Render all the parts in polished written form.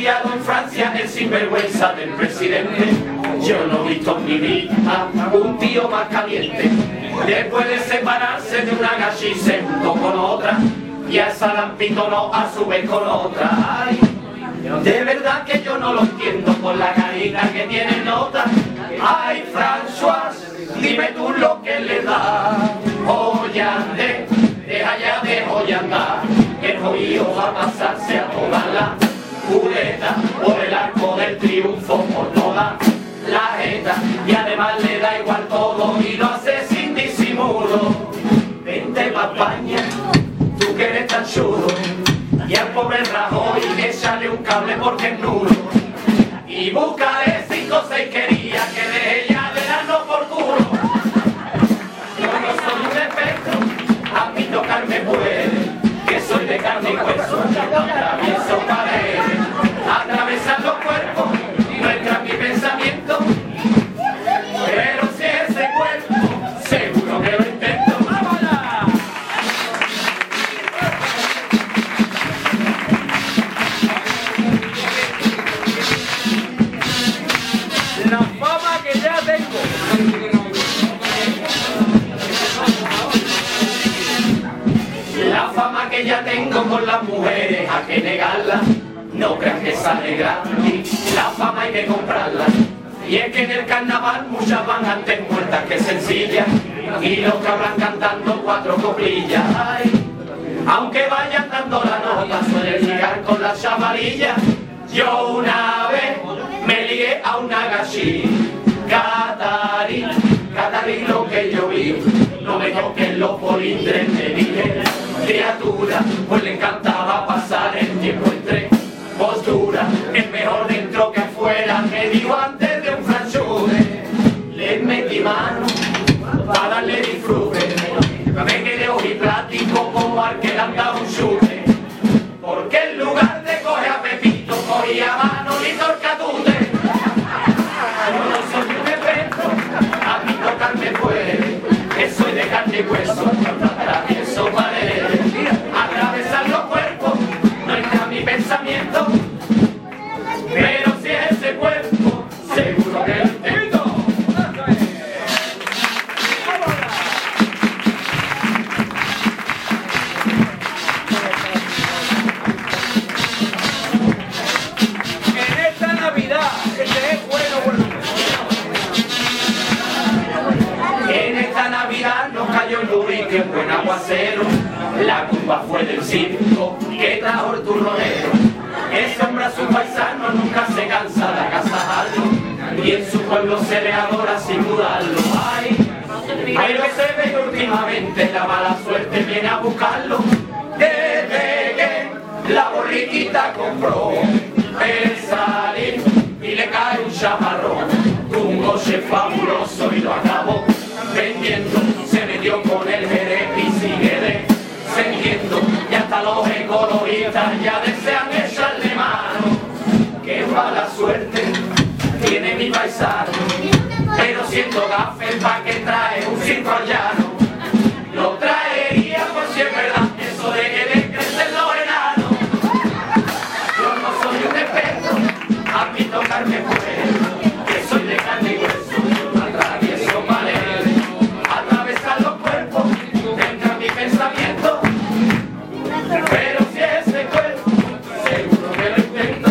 criado en Francia, el sinvergüenza del presidente. Yo no he visto en mi vida un tío más caliente. Después de separarse de una gachi se juntó con otra, y a esa lampitonó a su vez con otra. Ay, de verdad que yo no lo entiendo por la carita que tiene nota. Ay, François, dime tú lo que le da. Joyandé, deja ya de joyandar, que el jodido va a pasarse a toda la pureta por el arco del triunfo, por toda la jeta, y además le da igual todo y lo hace sin disimulo. Vente pa' España, tú que eres tan chulo, y al pobre Rajoy échale un cable porque es nulo, y búscale 5 o 6 querías que deje ya de darnos por culo. Yo no soy un espectro, a mí tocarme puede, que soy de carne y hueso, atravieso paredes, atravesar los cuerpos, no entra en mi pensamiento, pero si ese cuerpo, seguro que lo intento. ¡Vámonos! La fama que ya tengo. La fama que ya tengo con las mujeres, ¿a qué negarla? No crean que sale gratis, la fama hay que comprarla. Y es que en el carnaval muchas van antes muertas que sencillas, y los que hablan cantando 4 coplillas. Ay, aunque vayan dando la nota, suelen ligar con las chavarillas. Yo una vez me ligué a una gachi, Catarí lo que yo vi, no me toquen los polindres, me dije, criatura, pues le encantaba pasar el tiempo entre posturas, es mejor dentro que fuera, me dijo antes de un franchude, le metí mano para darle disfrute, me quedé ojiplático como al que le han dado un chute, porque en lugar de coger a Pepito, cogía a mano y torcatute. Yo no soy un efecto, a mí tocarme puede, que soy de carne y hueso, atravieso paredes, atravesar los cuerpos, no entra en mi pensamiento, pero si es ese cuerpo, seguro que lo intento. En esta Navidad, este es bueno. En esta Navidad nos cayó el Lubrique, buen aguacero, la culpa fue del circo que trajo el turronero. Ese hombre a su paisano nunca se cansa de agasajarlo, y en su pueblo se le adora sin dudarlo. Ay, pero se ve que últimamente la mala suerte viene a buscarlo. Desde que la borriquita compró el salir y le cae un chamarrón, un coche fabuloso y lo acabó vendiendo, se metió con el jerez y sigue descendiendo, y hasta los ecologistas ya desean echarle mano. Qué mala suerte tiene mi paisano, pero siendo gafes pa' que trae un circo al llano, lo traería por si es verdad eso de que le crecen los enanos. Yo no soy un experto, a mí tocarme puede, que soy de carne y hueso, atravieso paredes, atravesar los cuerpos, entra en mi pensamiento, pero si ese cuerpo, seguro que lo intento.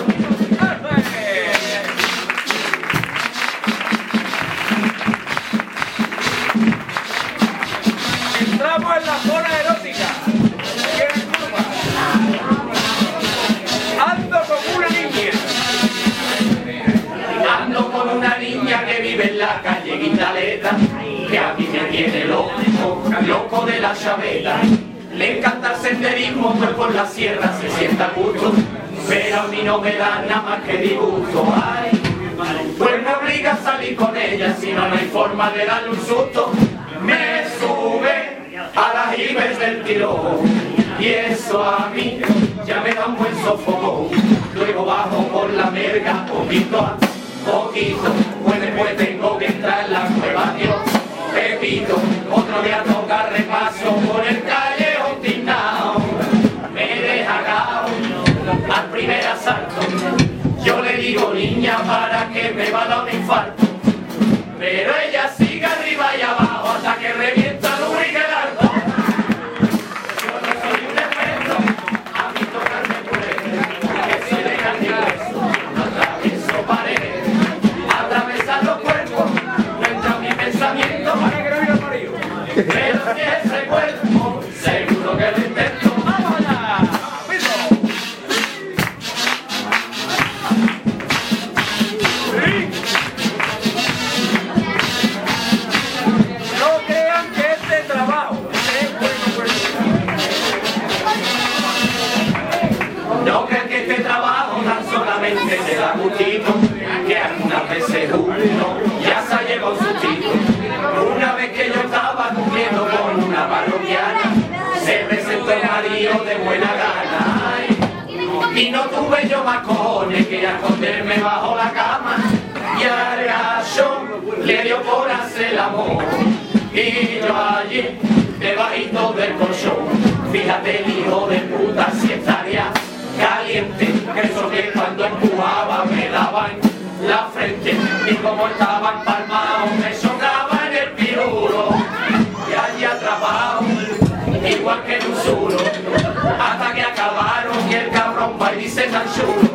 Entramos en la zona erótica. ¿Qué curva? Ando como una niña. Ando con una niña que vive en la calle Guindaleta, que a mí me tiene loco de la chaveta. Le encanta el senderismo, pues por la sierra se sienta a gusto, pero a mí no me da nada más que disgusto. Ay, pues me obliga a salir con ella, si no, no hay forma de darle un susto. Me sube a las ibes del tirón, y eso a mí ya me da un buen sofocón. Luego bajo por la merga, poquito a poquito, pues después tengo que entrar en la cueva, Dios Pepito. Otro día toca repaso por el callejón tiznao, me deja cao al primer asalto, digo, niña, para que me va a dar un infarto. Pero ella sigue arriba y abajo hasta que revienta el lubricante. Yo no soy un experto, a mí tocarme puede, que soy de carne y hueso, no atravieso paredes, atravesar los cuerpos, no entra en mi pensamiento, para que no viva el marido. Pero si ese cuerpo, seguro que lo intento. No crean que este trabajo tan solamente te da gustito, que algunas veces uno ya se llevó un sustito. Una vez que yo estaba cumpliendo con una parroquiana, se presentó el marido de buena gana. Ay, y no tuve yo más cojones que a esconderme bajo la cama. Y al gallo le dio por hacer el amor. Y yo allí, debajito del colchón. Fíjate el hijo de puta si estaría caliente, eso que cuando empujaba me daban la frente, y como estaban palmados me sonaba en el pirulo, y allí atrapado, igual que en un zulo, hasta que acabaron y el cabrón va y dice tan chulo.